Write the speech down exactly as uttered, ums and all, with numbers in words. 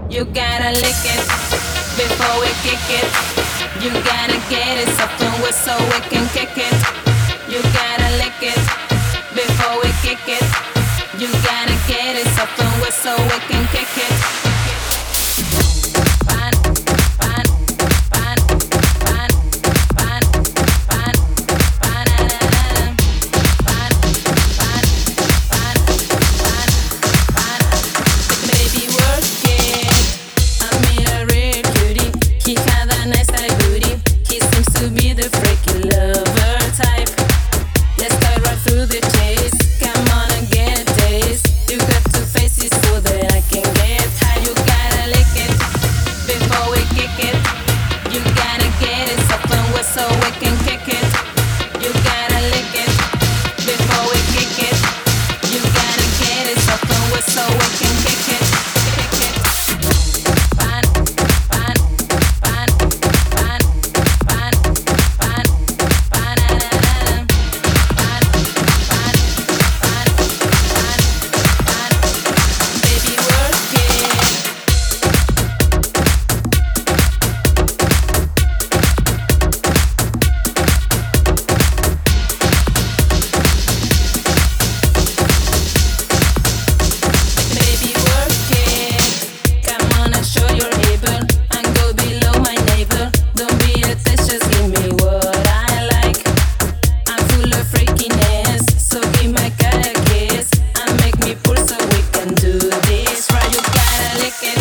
You gotta lick it before we kick it. You gotta get it soft and wet so we can kick it. You gotta lick it before we kick it. You gotta get it soft and wet so we can kick it. Pan, pan, pan, pan, pan, pan, pan, pan, pan, pan, pan, pan. Baby, work it. I met a rare cutie. He had a nice side booty. He seems to be the freaky lover type. Let's cut right through the chase. Come on and get a taste. You got to face it so that I can get high. You gotta lick it before we kick it. You gotta get it soft and wet so we can kick it. You gotta lick it before we kick it. You gotta get it soft and wet so we can kick it. Kick it. Pan, pan, pan, pan, pan, pan, pan, pan, pan, pan, pan, pan. Baby, work it. Baby, work it. Come on and show your able and go below my navel. Don't be a test, just give me what I like. I'm full of freakiness, so give my cat a kiss and make me pull so we can do this right. You gotta lick it